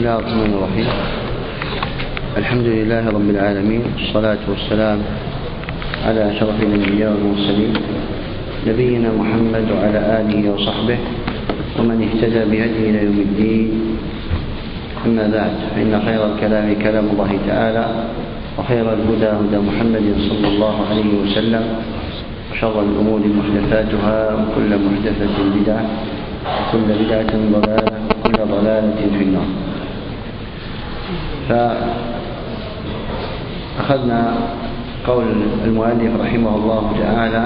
الله الرحمن الرحيم. الحمد لله رب العالمين، والصلاة والسلام على أشرف الأنبياء والمرسلين نبينا محمد وعلى آله وصحبه ومن اهتدى بهديه إلى يوم الدين. أما بعد، فإن خير الكلام كلام الله تعالى، وخير الهدى هدى محمد صلى الله عليه وسلم، وشر الأمور محدثاتها، وكل محدثة بدعة، وكل بدعة ضلالة، وكل ضلالة في النار. فأخذنا قول المؤلف رحمه الله تعالى: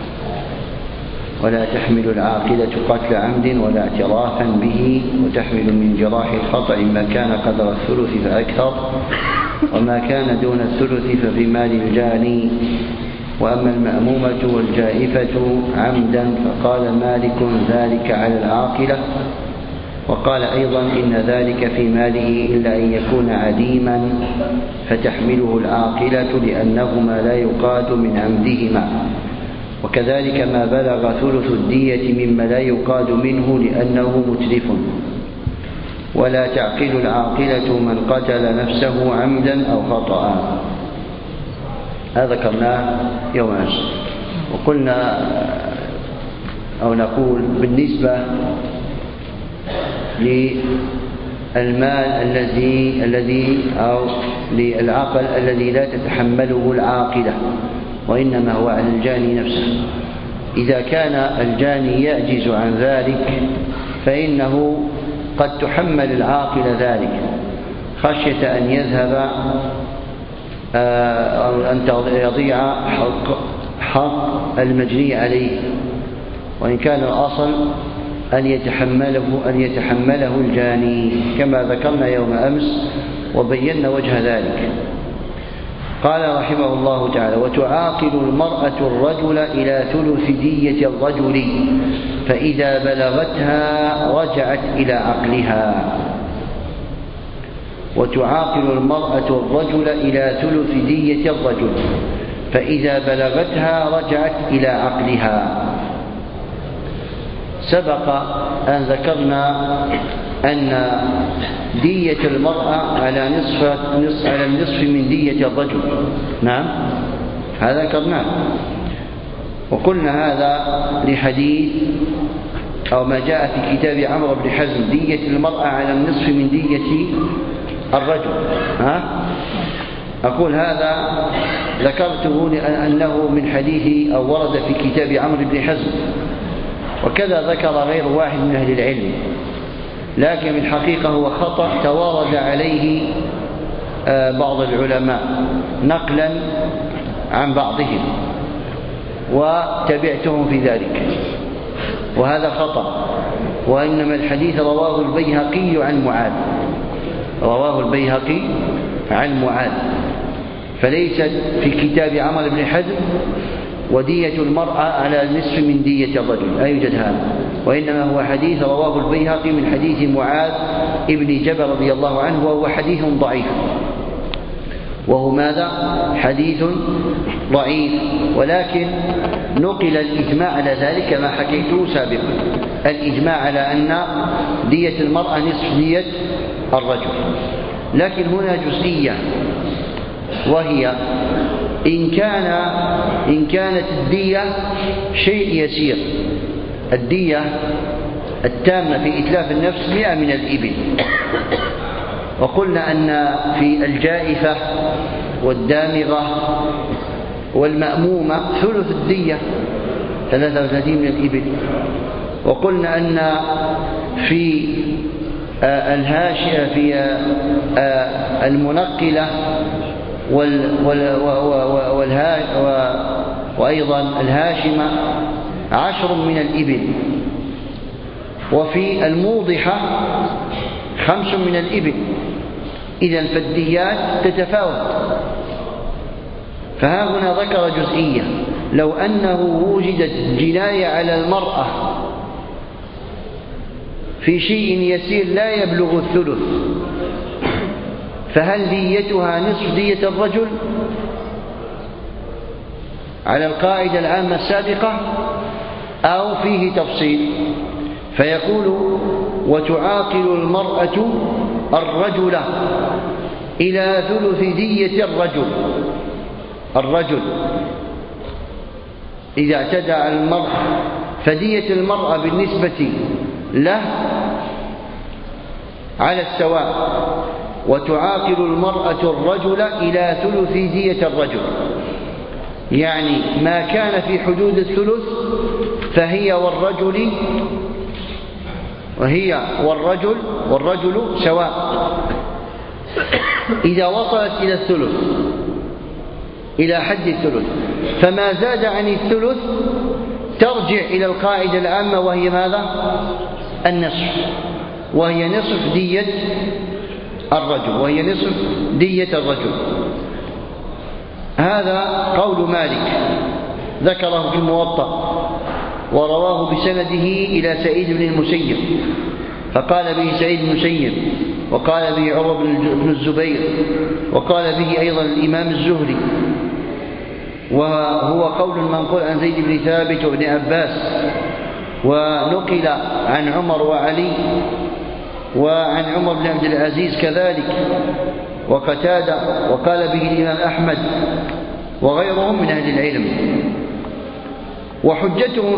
ولا تحمل العاقلة قتل عمد ولا اعترافا به، وتحمل من جراح الخطأ ما كان قدر الثلث فأكثر، وما كان دون الثلث ففي مال الجاني. وأما المأمومة والجائفة عمدا فقال مالك ذلك على العاقلة، وقال أيضا إن ذلك في ماله إلا أن يكون عديما فتحمله العاقلة لأنهما لا يقاد من عمدهما، وكذلك ما بلغ ثلث الدية مما لا يقاد منه لأنه متلف. ولا تعقل العاقلة من قتل نفسه عمدا أو خطأ. هذا ذكرناه يوم أمس، وقلنا أو نقول بالنسبة للمال الذي أو للعقل الذي لا تتحمله العاقلة، وإنما هو على الجاني نفسه. إذا كان الجاني يعجز عن ذلك فإنه قد تحمل العاقل ذلك خشية أن يذهب أو أن يضيع حق المجني عليه، وإن كان الأصل أن يتحمله الجاني كما ذكرنا يوم أمس وبينا وجه ذلك. قال رحمه الله تعالى: وتعاقل المرأة الرجل إلى ثلث دية الرجل فإذا بلغتها رجعت إلى عقلها. وتعاقل المرأة الرجل إلى ثلث دية الرجل فإذا بلغتها رجعت إلى عقلها. سبق أن ذكرنا أن دية المرأة على النصف من دية الرجل. نعم، هذا ذكرناه، وقلنا هذا لحديث أو ما جاء في كتاب عمرو بن حزم: دية المرأة على النصف من دية الرجل. أقول هذا ذكرته لأنه من حديث أو ورد في كتاب عمرو بن حزم، وكذا ذكر غير واحد من أهل العلم، لكن الحقيقة هو خطأ توارد عليه بعض العلماء نقلا عن بعضهم، وتبعتهم في ذلك، وهذا خطأ. وإنما الحديث رواه البيهقي عن معاذ، فليست في كتاب عمرو بن حزم ودية المرأة على النصف من دية الرجل، لا يوجد هذا، وإنما هو حديث رواه البيهقي من حديث معاذ ابن جبل رضي الله عنه، وهو حديث ضعيف. وهو ماذا؟ حديث ضعيف، ولكن نقل الإجماع على ذلك ما حكيته سابقا، الإجماع على أن دية المرأة نصف دية الرجل. لكن هنا جزئية، وهي إن كانت الدية شيء يسير، الدية التامة في إتلاف النفس 100 من الإبل، وقلنا أن في الجائفة والدامغة والمأمومة ثلث الدية 33 من الإبل، وقلنا أن في الهاشئة في المنقلة وأيضا الهاشمة 10 من الإبل، وفي الموضحة 5 من الإبل. إذن فالديات تتفاوت. فها هنا ذكر جزئية: لو أنه وجدت جناية على المرأة في شيء يسير لا يبلغ الثلث، فهل ديتها نصف دية الرجل على القاعدة العامة السابقة أو فيه تفصيل؟ فيقول: وتعاقل المرأة الرجل إلى ثلث دية الرجل إذا اعتدى على المرأة فدية المرأة بالنسبة له على السواء، وتعاقل المرأة الرجل إلى ثلث دية الرجل، يعني ما كان في حدود الثلث فهي والرجل سواء. إذا وصلت إلى الثلث، إلى حد الثلث، فما زاد عن الثلث ترجع إلى القاعدة العامة، وهي ماذا؟ النصف، وهي نصف دية الرجل. هذا قول مالك ذكره في الموطأ، ورواه بسنده إلى سعيد بن المسيب، فقال به سعيد بن المسيب، وقال به عروة بن الزبير، وقال به أيضا الإمام الزهري، وهو قول منقول عن زيد بن ثابت وابن عباس، ونقل عن عمر وعلي، وعن عمر بن عبد العزيز كذلك، وقتادة، وقال به الإمام أحمد وغيرهم من أهل العلم. وحجتهم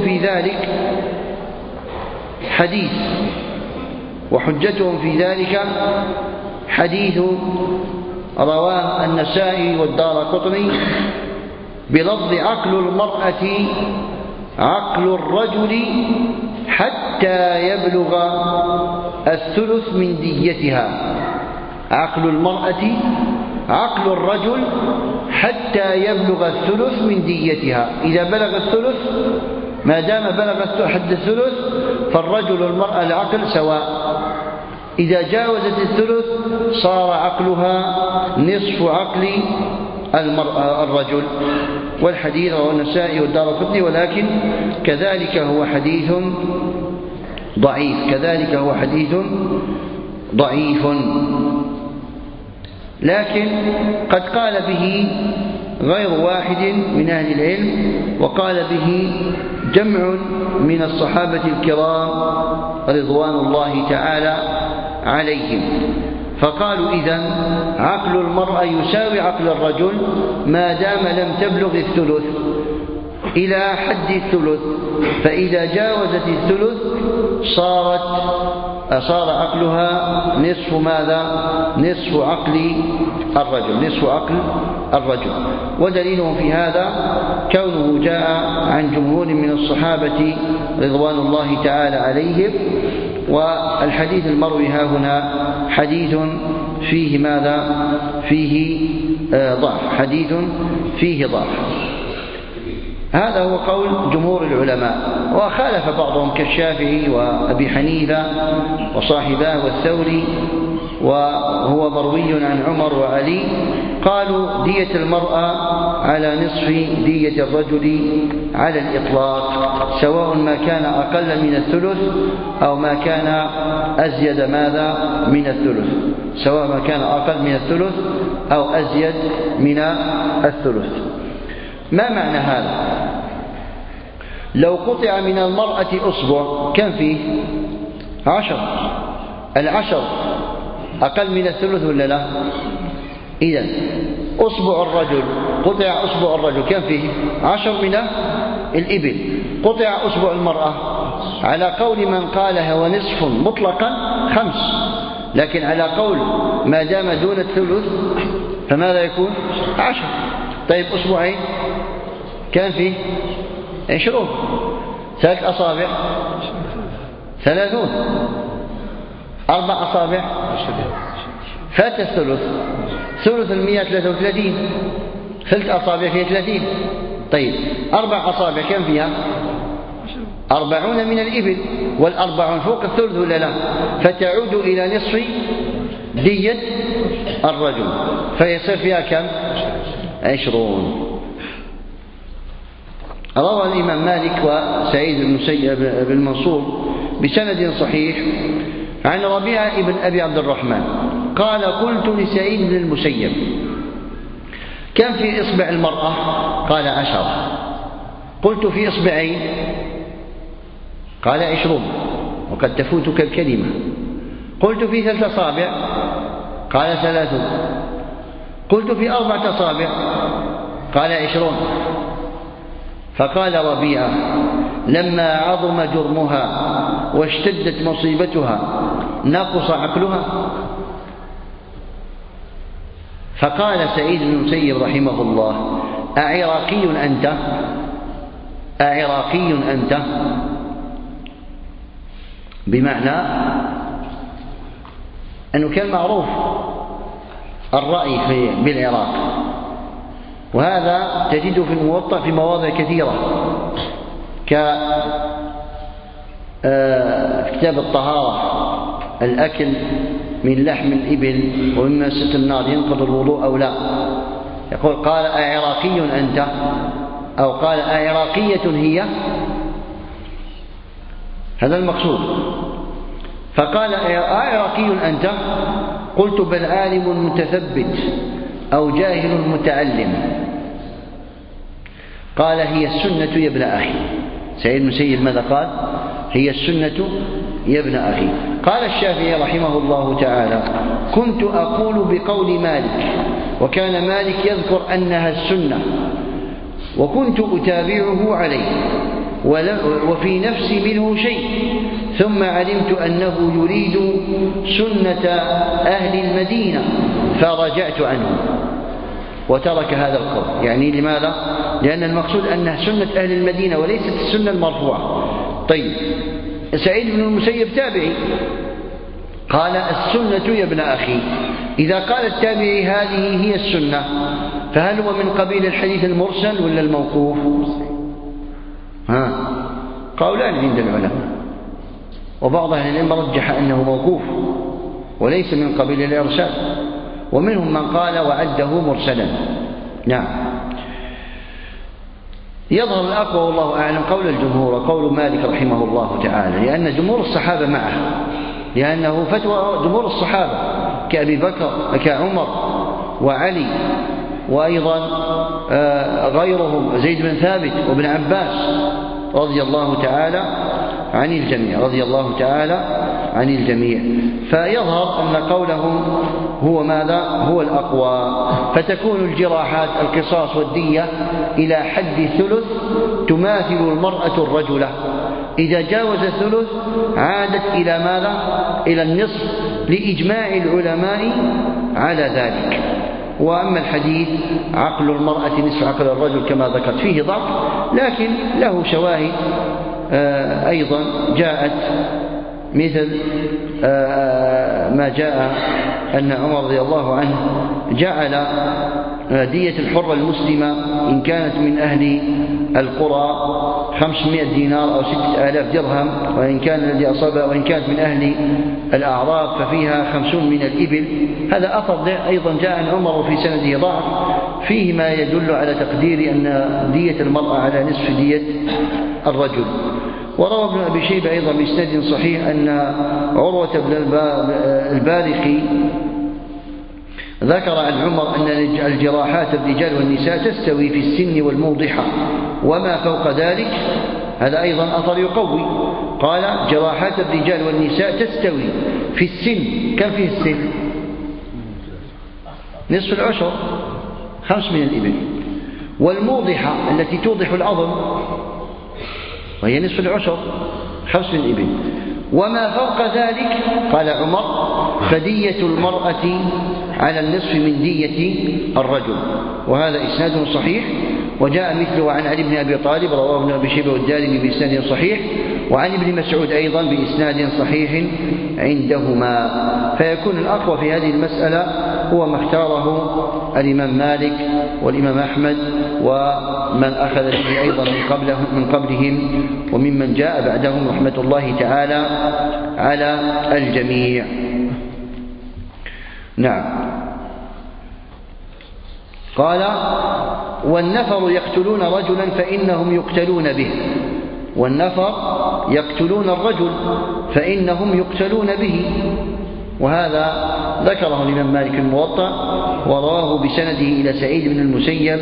في ذلك حديث رواه النسائي والدارقطني بلفظ عقل المرأة عقل الرجل حتى يبلغ الثلث من ديتها. عقل المرأة عقل الرجل حتى يبلغ الثلث من ديتها. إذا بلغ الثلث، ما دام بلغ حد الثلث، فالرجل والمرأة العقل سواء. إذا جاوزت الثلث صار عقلها نصف عقل الرجل. والحديث رواه النسائي والدارقطني، ولكن كذلك هو حديث ضعيف. لكن قد قال به غير واحد من أهل العلم، وقال به جمع من الصحابة الكرام رضوان الله تعالى عليهم، فقالوا إذن عقل المرأة يساوي عقل الرجل ما دام لم تبلغ الثلث إلى حد الثلث، فإذا جاوزت الثلث صار عقلها نصف ماذا؟ نصف عقل الرجل. ودليلهم في هذا كونه جاء عن جمهور من الصحابة رضوان الله تعالى عليهم. والحديث المروي ها هنا حديث فيه ماذا؟ فيه ضعف. هذا هو قول جمهور العلماء، وخالف بعضهم كالشافعي وأبي حنيفة وصاحباه والثوري، وهو مروي عن عمر وعلي، قالوا دية المرأة على نصف دية الرجل على الإطلاق، سواء ما كان أقل من الثلث أو ما كان أزيد ماذا من الثلث، سواء ما كان أقل من الثلث أو أزيد من الثلث. ما معنى هذا؟ لو قطع من المرأة أصبع كم فيه؟ 10. 10 أقل من الثلث ولا لا؟ إذن أصبع الرجل، قطع أصبع الرجل كم فيه؟ 10 من الإبل. قطع أصبع المرأة على قول من قالها ونصف مطلقا 5، لكن على قول ما دام دون الثلث فماذا يكون؟ 10. طيب أصبعين كم فيه؟ 20. 3 أصابع 30. 4 أصابع فات الثلث، ثلث 133، 3 أصابع فيها 30. طيب 4 أصابع كم فيها؟ 40 من الإبل، والأربعون فوق الثلث ولا لا؟ فتعود إلى نصف دية الرجل، فيصير فيها كم؟ 20. روى الإمام مالك وسعيد بن المسيب بن منصور بسند صحيح عن ربيعة بن أبي عبد الرحمن قال قلت لسعيد بن المسيب كم في إصبع المرأة؟ قال 10. قلت في إصبعين؟ قال 20، وقد تفوتك الكلمة. قلت في 3 أصابع؟ قال 30. قلت في 4 أصابع؟ قال 20. فقال ربيعة لما عظم جرمها واشتدت مصيبتها نقص عقلها؟ فقال سعيد بن المسيب رحمه الله أعراقي أنت؟ أعراقي أنت؟ بمعنى أنه كان معروف الرأي بالعراق، وهذا تجده في الموطأ في مواضع كثيرة كتاب الطهارة، الأكل من لحم الإبل ومما ست النار ينقض الوضوء أو لا، يقول قال أعراقي أنت؟ أو قال أعراقية هي؟ هذا المقصود. فقال أعراقي أنت؟ قلت بل عالم متثبت أو جاهل متعلم. قال هي السنة يا ابن أخي. سعيد بن المسيب ماذا قال؟ هي السنة يا ابن أخي. قال الشافعي رحمه الله تعالى كنت أقول بقول مالك، وكان مالك يذكر أنها السنة، وكنت أتابعه عليه وفي نفسي منه شيء، ثم علمت أنه يريد سنة أهل المدينة فرجعت عنه وترك هذا القول. يعني لماذا؟ لأن المقصود أنها سنة أهل المدينة وليست السنة المرفوعة. طيب سعيد بن المسيب تابعي قال السنة يا ابن أخي. إذا قال التابعي هذه هي السنة فهل هو من قبيل الحديث المرسل ولا الموقوف؟ قولان عند العلماء، وبعض أهل العلم رجح أنه موقوف وليس من قبيل الإرسال، ومنهم من قال وعده مرسلا. نعم. يظهر الأقوى والله أعلم قول الجمهور وقول مالك رحمه الله تعالى، لأن جمهور الصحابة معه، لأنه فتوى جمهور الصحابة كأبي بكر كعمر وعلي وأيضا غيرهم زيد بن ثابت وابن عباس رضي الله تعالى عن الجميع، رضي الله تعالى عن الجميع. فيظهر أن قولهم هو ماذا؟ هو الأقوى. فتكون الجراحات القصاص والدية إلى حد ثلث تماثل المرأة الرجل، إذا جاوز الثلث عادت إلى ماذا؟ إلى النصف لإجماع العلماء على ذلك. وأما الحديث عقل المرأة نصف عقل الرجل كما ذكرت فيه ضعف، لكن له شواهد أيضا جاءت، مثل ما جاء أن عمر رضي الله عنه جعل دية الحرة المسلمة إن كانت من أهل القرى 500 دينار أو 6000 درهم، وإن كان الذي أصابها وإن كانت من أهل الأعراب ففيها 50 من الإبل. هذا أثر أيضا جاء عن عمر في سنده ضعف، فيه ما يدل على تقدير أن دية المرأة على نصف دية الرجل. وروى ابن أبي شيبة أيضا بإسناد صحيح أن عروة بن البارقي ذكر عن عمر أن الجراحات الرجال والنساء تستوي في السن والموضحة وما فوق ذلك. هذا أيضا أثر يقوي. قال جراحات الرجال والنساء تستوي في السن. كم فيه السن؟ نصف العشر، 5 من الإبل. والموضحة التي توضح العظم وهي نصف العشر، 5 من الإبل. وما فوق ذلك قال عمر فدية المرأة على النصف من دية الرجل. وهذا إسناد صحيح. وجاء مثله عن علي بن أبي طالب رواه ابن أبي شيبة والدارمي بإسناد صحيح، وعن ابن مسعود أيضا بإسناد صحيح عندهما. فيكون الأقوى في هذه المسألة هو ما اختاره الإمام مالك والإمام أحمد ومن أخذ به أيضا من قبلهم وممن جاء بعدهم رحمة الله تعالى على الجميع. نعم. قال والنفر يقتلون رجلا فإنهم يقتلون به. والنفر يقتلون الرجل فإنهم يقتلون به. وهذا ذكره الإمام مالك الموطأ ورواه بسنده إلى سعيد بن المسيب.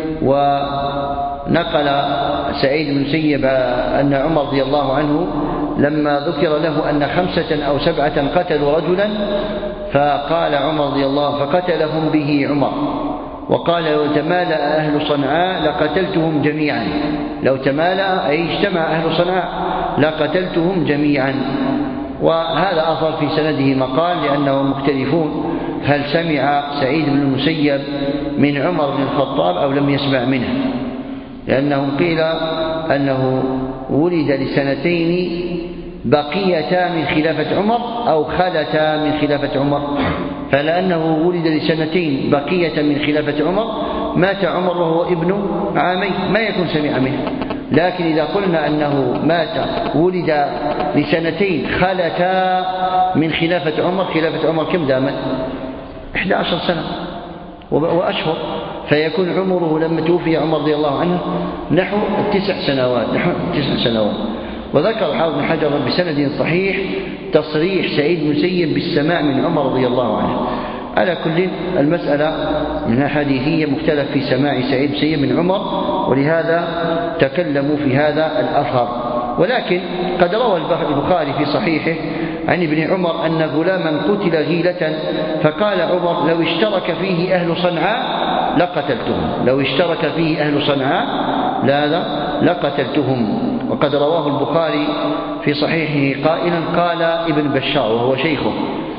ونقل سعيد بن المسيب أن عمر رضي الله عنه لما ذكر له أن 5 أو 7 قتلوا رجلا فقال عمر رضي الله فقتلهم به عمر، وقال لو تمالأ أهل صنعاء لقتلتهم جميعا، لو تمالأ أي اجتمع أهل صنعاء لقتلتهم جميعا. وهذا أثر في سنده مقال لأنهم مختلفون، هل سمع سعيد بن المسيب من عمر بن الخطاب أو لم يسمع منه، لأنه قيل أنه ولد لسنتين بقيتا من خلافة عمر أو خلتا من خلافة عمر، فلأنه ولد لسنتين بقية من خلافة عمر مات عمر وهو ابن عامين ما يكون سمع منه. لكن إذا قلنا أنه ولد لسنتين خلتا من خلافة عمر، خلافة عمر كم دامت؟ 11 سنة وأشهر، فيكون عمره لما توفي عمر رضي الله عنه نحو 9 سنوات، نحو 9 سنوات. وذكر الحافظ بن حجر بسند صحيح تصريح سعيد بن المسيب بالسماع من عمر رضي الله عنه. على كل المسألة منها حديثية مختلف في سماع سعيد بن المسيب من عمر، ولهذا تكلموا في هذا الأثر. ولكن قد روى البخاري في صحيحه عن ابن عمر أن غلاما قتل غيلة، فقال عمر لو اشترك فيه أهل صنعاء لقتلتهم، لو اشترك فيه أهل صنعاء لقتلتهم. وقد رواه البخاري في صحيحه قائلا قال ابن بشار وهو شيخه،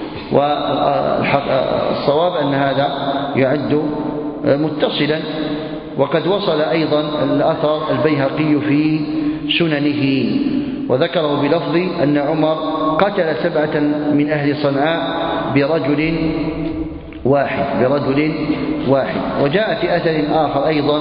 والصواب أن هذا يعد متصلا. وقد وصل أيضا الأثر البيهقي في سننه وذكره بلفظ أن عمر قتل 7 من أهل صنعاء برجل واحد. وجاء في أثر آخر أيضا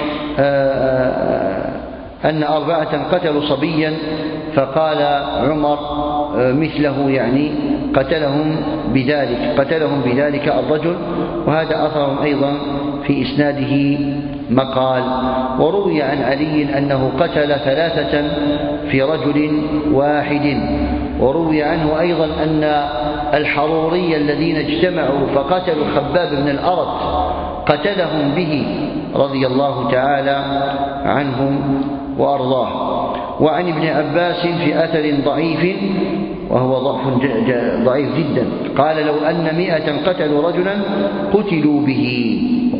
أن 4 قتلوا صبيا، فقال عمر مثله، يعني قتلهم بذلك الرجل. وهذا أثر أيضا في إسناده مقال. وروي عن علي أنه قتل 3 في رجل واحد. وروي عنه أيضا أن الحروري الذين اجتمعوا فقتلوا خباب بن الأرت قتلهم به رضي الله تعالى عنهم وأرضاه. وعن ابن عباس في أثر ضعيف وهو ضعيف جدا قال لو أن 100 قتلوا رجلا قتلوا به.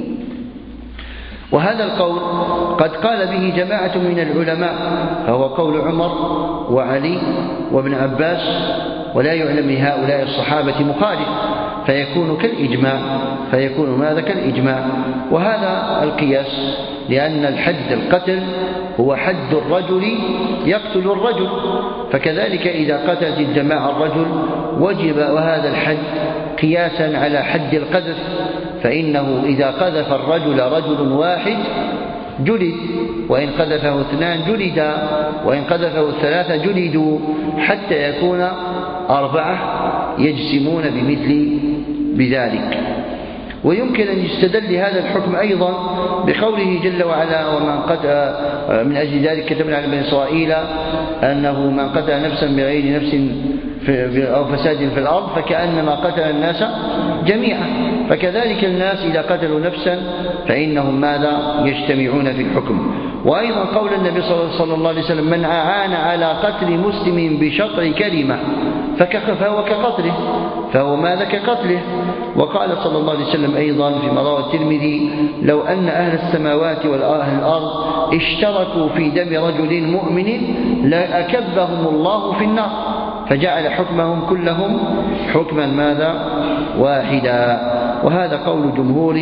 وهذا القول قد قال به جماعة من العلماء، فهو قول عمر وعلي وابن عباس، ولا يعلم لهؤلاء الصحابة مخالف، فيكون كالإجماع. وهذا القياس لأن الحد القتل هو حد الرجل يقتل الرجل، فكذلك إذا قتلت الجماعة الرجل وجب وهذا الحد قياسا على حد القذف، فإنه إذا قذف الرجل رجل واحد جلد، وإن قذفه 2 جلد، وإن قذفه 3 جلدوا، حتى يكون 4 يجسمون بمثل بذلك. ويمكن أن يستدل هذا الحكم أيضا بقوله جل وعلا ومن قتل من أجل ذلك كتبنا على بني إسرائيل أنه من قتل نفسا بغير نفس أو فساد في الأرض فكأنما قتل الناس جميعا. فكذلك الناس إذا قتلوا نفسا فإنهم ماذا يجتمعون في الحكم. وأيضا قول النبي صلى الله عليه وسلم من أعان على قتل مسلم بشطر كلمة فهو كقتله، فهو ماذا كقتله. وقال صلى الله عليه وسلم أيضا فيما رواه الترمذي لو أن أهل السماوات وأهل الأرض اشتركوا في دم رجل مؤمن لأكبهم الله في النار، فجعل حكمهم كلهم حكما ماذا واحدا. وهذا قول جمهور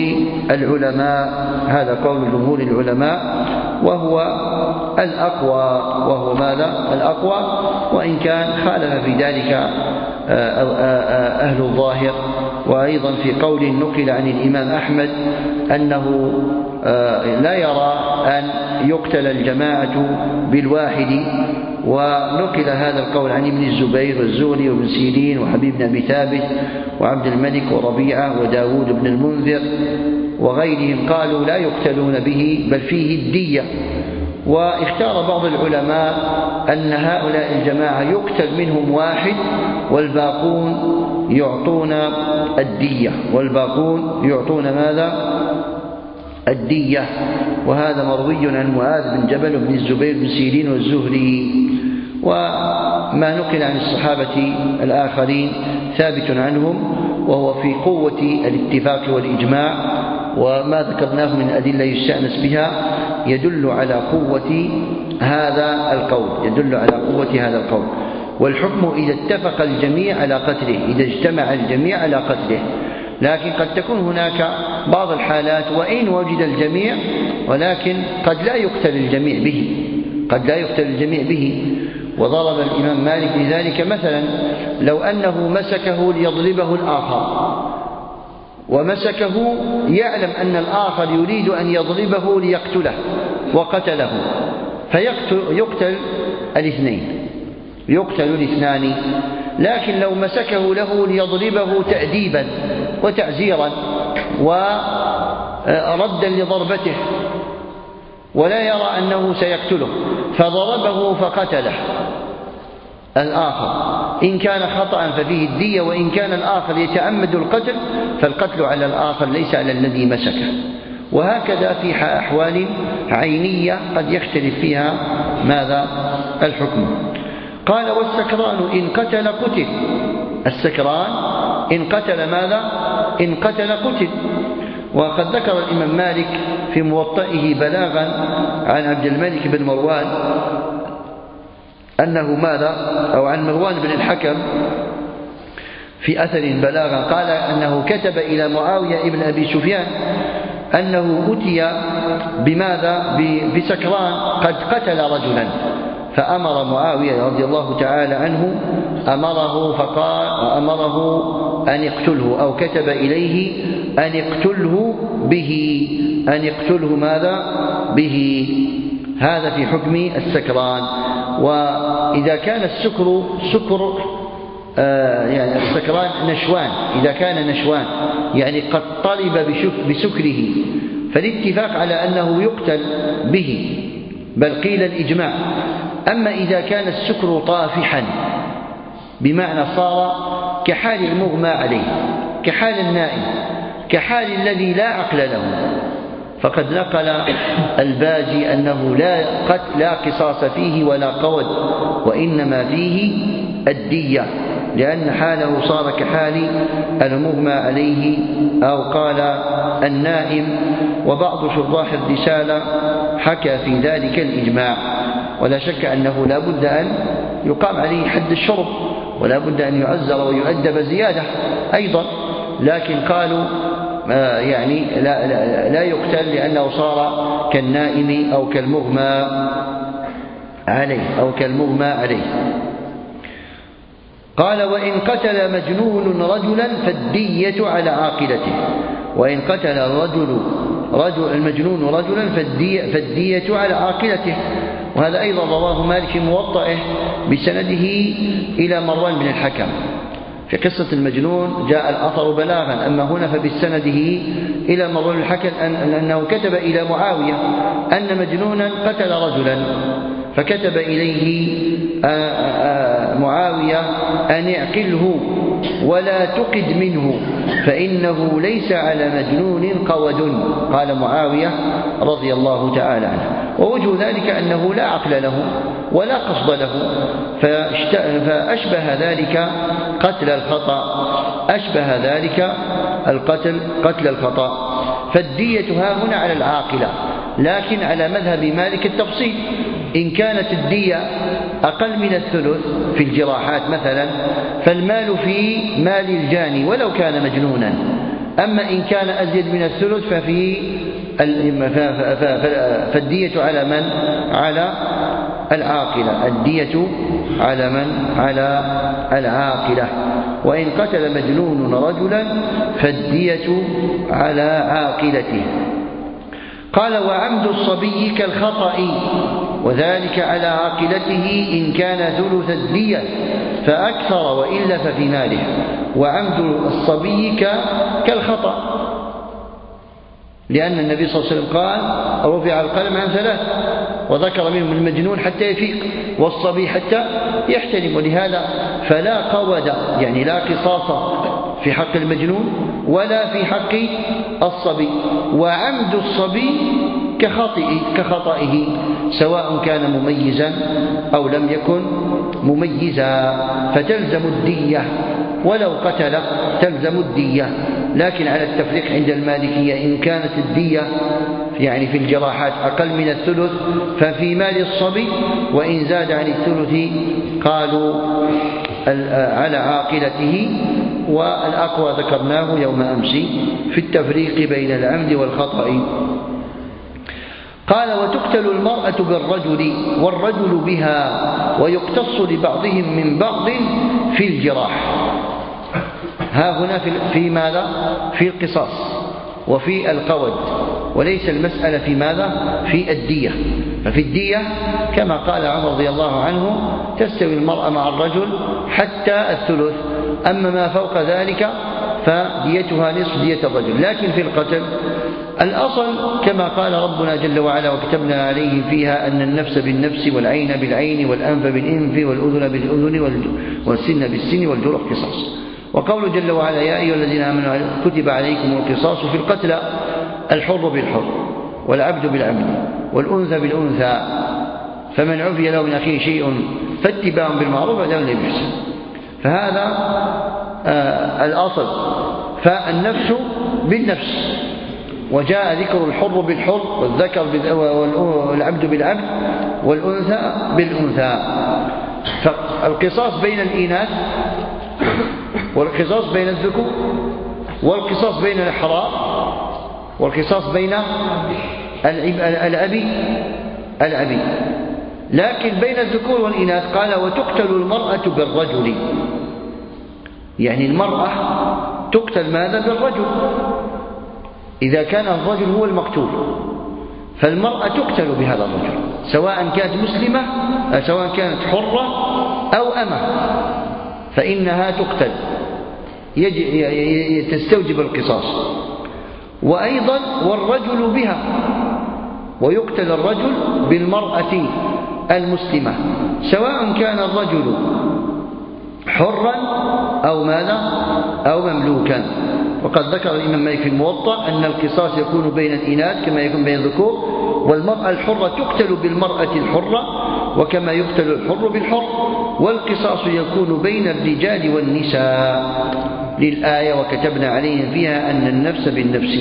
العلماء، وهو الأقوى، وإن كان خالف في ذلك أهل الظاهر. وأيضا في قول نقل عن الإمام أحمد أنه لا يرى أن يقتل الجماعة بالواحد، ونقل هذا القول عن ابن الزبير والزهري وابن سيرين وحبيب بن أبي ثابت وعبد الملك وربيعة وداود بن المنذر وغيرهم قالوا لا يقتلون به بل فيه الدية. واختار بعض العلماء أن هؤلاء الجماعة يقتل منهم واحد والباقون يعطون ماذا؟ الدية. وهذا مروي عن معاذ بن جبل وابن الزبير بن سيرين والزهري. وما نقل عن الصحابة الآخرين ثابت عنهم. وهو في قوة الاتفاق والإجماع، وما ذكرناه من أدلة يستأنس بها يدل على قوة هذا القول. والحكم إذا اتفق الجميع على قتله، إذا اجتمع الجميع على قتله. لكن قد تكون هناك بعض الحالات وإن وجد الجميع ولكن قد لا يقتل الجميع به. وضرب الإمام مالك لذلك مثلا لو أنه مسكه ليضربه الآخر، ومسكه يعلم أن الآخر يريد أن يضربه ليقتله وقتله، فيقتل الاثنان. لكن لو مسكه له ليضربه تأديبا وتعزيرا وردا لضربته ولا يرى أنه سيقتله فضربه فقتله الآخر، إن كان خطأ ففيه الدية، وإن كان الآخر يتعمد القتل فالقتل على الآخر ليس على الذي مسكه. وهكذا في أحوال عينية قد يختلف فيها ماذا الحكم. قال والسكران إن قتل قتل. السكران إن قتل ماذا؟ إن قتل قتل. وقد ذكر الإمام مالك في موطئه بلاغا عن عبد الملك بن مروان أنه ماذا، أو عن مروان بن الحكم في أثر بلاغا قال أنه كتب إلى معاوية ابن أبي سفيان أنه أتي بماذا، بسكران قد قتل رجلا، فأمر معاوية رضي الله تعالى عنه أمره أن يقتله، أو كتب إليه أن يقتله ماذا به. هذا في حكم السكران. وإذا كان السكر يعني السكران نشوان، إذا كان نشوان يعني قد طلب بسكره فالاتفاق على أنه يقتل به، بل قيل الإجماع. أما إذا كان السكر طافحا بمعنى صار كحال المغمى عليه، كحال النائم، كحال الذي لا عقل له، فقد نقل الباجي أنه لا قصاص فيه ولا قود، وإنما فيه الدية، لأن حاله صار كحال المغمى عليه أو قال النائم. وبعض شراح الرسالة حكى في ذلك الإجماع. ولا شك أنه لا بد أن يقام عليه حد الشرب، ولا بد أن يعزر ويؤدب زيادة أيضا، لكن قالوا يعني لا يقتل لأنه صار كالنائم أو كالمغمى عليه. قال وإن قتل مجنون رجلا فالدية على عاقلته. وإن قتل المجنون رجلا فالدية على عاقلته. وهذا أيضا رواه مالك في موطئه بسنده إلى مروان بن الحكم. في قصة المجنون جاء الأثر بلاغا، أما هنا فبسنده إلى مروان بن الحكم أنه كتب إلى معاوية أن مجنونا قتل رجلا، فكتب إليه معاوية أن اعقله ولا تقد منه فإنه ليس على مجنون قود. قال معاوية رضي الله تعالى عنه. ووجه ذلك أنه لا عقل له ولا قصد له، فأشبه ذلك قتل الخطأ. فالدية ها هنا على العاقلة، لكن على مذهب مالك التفصيل. إن كانت الدية أقل من الثلث في الجراحات مثلا فالمال في مال الجاني ولو كان مجنونا. أما إن كان أزيد من الثلث فالدية على من؟ على العاقلة. الدية على من؟ على العاقلة. وإن قتل مجنون رجلا فالدية على عاقلته. قال وعمد الصبي كالخطأ وذلك على عاقلته إن كان ثلث الدية فأكثر وإلا ففي ماله. وعمد الصبي كالخطأ، لأن النبي صلى الله عليه وسلم قال رفع القلم عن 3 وذكر منهم المجنون حتى يفيق والصبي حتى يحتلم. ولهذا فلا قود يعني لا قصاص في حق المجنون ولا في حق الصبي. وعمد الصبي كخطئه سواء كان مميزا أو لم يكن مميزا، فتلزم الدية ولو قتل تلزم الدية. لكن على التفريق عند المالكية إن كانت الدية يعني في الجراحات أقل من الثلث ففي مال الصبي، وإن زاد عن الثلث قالوا على عاقلته. والأقوى ذكرناه يوم أمس في التفريق بين العمد والخطأ. قال وتقتل المرأة بالرجل والرجل بها ويقتص لبعضهم من بعض في الجراح. ها هنا في ماذا؟ في القصاص وفي القود، وليس المسألة في ماذا؟ في الدية. ففي الدية كما قال عمر رضي الله عنه تستوي المرأة مع الرجل حتى الثلث، أما ما فوق ذلك فديتها نصف دية الرجل. لكن في القتل الأصل كما قال ربنا جل وعلا وكتبنا عليه فيها أن النفس بالنفس والعين بالعين والأنف بالأنف والأذن بالأذن والسن بالسن والجروح قصاص. وقوله جل وعلا يا أيها الذين آمنوا كتب عليكم القصاص في القتلى الحر بالحر والعبد بالعبد والأنثى بالأنثى فمن عفي له من أخيه شيء فاتباع بالمعروف وأداء إليه بإحسان. فهذا الأصل. فالنفس بالنفس، وجاء ذكر الحر بالحر والذكر والعبد بالعبد والأنثى بالأنثى. فالقصاص بين الإناث والقصاص بين الذكور والقصاص بين الأحرار والقصاص بين الأبي. لكن بين الذكور والإناث قال وتقتل المرأة بالرجل، يعني المرأة تقتل ماذا؟ بالرجل. إذا كان الرجل هو المقتول فالمرأة تقتل بهذا الرجل، سواء كانت مسلمة سواء كانت حرة أو أمة، فإنها تقتل تستوجب القصاص. وأيضا والرجل بها، ويقتل الرجل بالمرأة المسلمة سواء كان الرجل حرا أو ماذا أو مملوكا. وقد ذكر الإمام مالك في الموطأ أن القصاص يكون بين الإناث كما يكون بين الذكور، والمرأة الحرة تقتل بالمرأة الحرة وكما يقتل الحر بالحر، والقصاص يكون بين الرجال والنساء للآية وكتبنا عليهم فيها أن النفس بالنفس.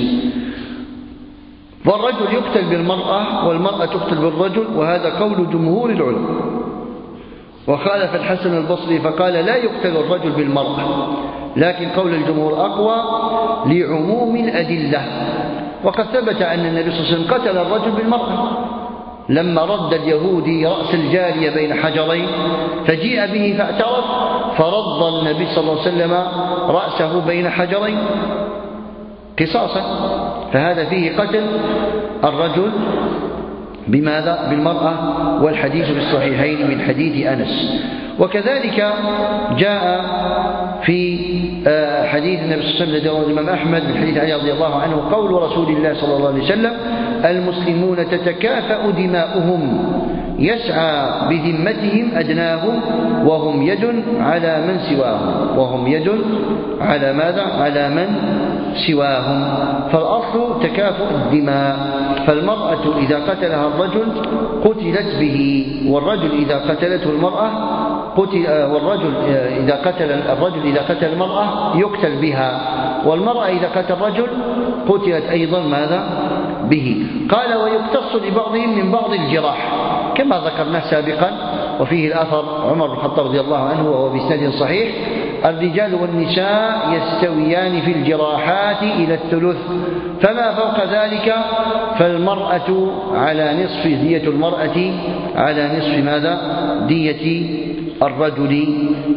والرجل يقتل بالمرأة والمرأة تقتل بالرجل، وهذا قول جمهور العلماء. وخالف الحسن البصري فقال لا يقتل الرجل بالمرأة، لكن قول الجمهور أقوى لعموم الأدلة. وقد ثبت أن النبي صلى الله عليه وسلم قتل الرجل بالمرأة لما رد اليهودي رأس الجارية بين حجرين فجيء به فاعترف فرد النبي صلى الله عليه وسلم رأسه بين حجرين قصاصا. فهذا فيه قتل الرجل بماذا؟ بالمرأة، والحديث في الصحيحين من حديث أنس. وكذلك جاء في حديث النبي صلى الله عليه وسلم لدى الإمام أحمد من حديث علي رضي الله عنه قول رسول الله صلى الله عليه وسلم المسلمون تتكافأ دماؤهم يسعى بذمتهم أدناهم وهم يد على من سواهم، وهم يد على ماذا؟ على من سواهم. فالأصل تكافؤ الدماء، فالمرأة إذا قتلها الرجل قتلت به، والرجل إذا قتلته المرأة والرجل إذا قتل الرجل إذا قتل المرأة يقتل بها، والمرأة إذا قتل الرجل قتلت أيضا ماذا؟ به. قال ويقتص لبعضهم من بعض الجراح كما ذكرنا سابقا، وفيه الأثر عمر بن الخطاب رضي الله عنه وهو بإسناد صحيح الرجال والنساء يستويان في الجراحات إلى الثلث، فما فوق ذلك فالمرأة على نصف دية المرأة على نصف ماذا؟ دية الرجل.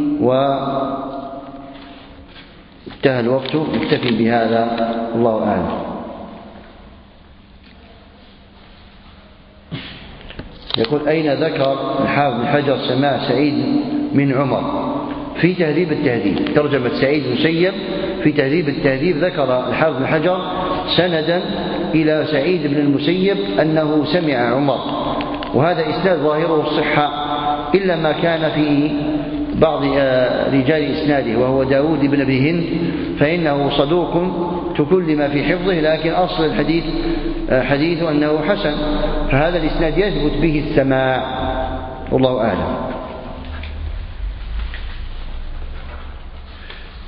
وانتهى الوقت، نكتفي بهذا، الله أعلم. يقول أين ذكر الحافظ بن حجر سماع سعيد من عمر؟ في تهذيب التهذيب، ترجمة سعيد المسيب في تهذيب التهذيب ذكر الحافظ بن حجر سندا إلى سعيد بن المسيب أنه سمع عمر، وهذا إسناد ظاهره الصحة إلا ما كان في بعض رجال إسناده وهو داود بن أبي هند فإنه صدوق تكلم في حفظه، لكن أصل الحديث حديث أنه حسن، فهذا الإسناد يثبت به السماع، والله أعلم.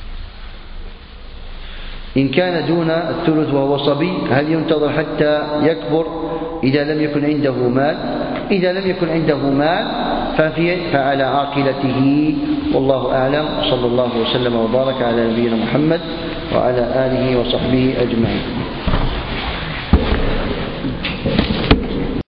إن كان دون الثلث وهو صبي هل ينتظر حتى يكبر إذا لم يكن عنده مال؟ إذا لم يكن عنده مال فعلى عاقلته، والله أعلم. صلى الله وسلم وبارك على نبينا محمد وعلى آله وصحبه أجمعين.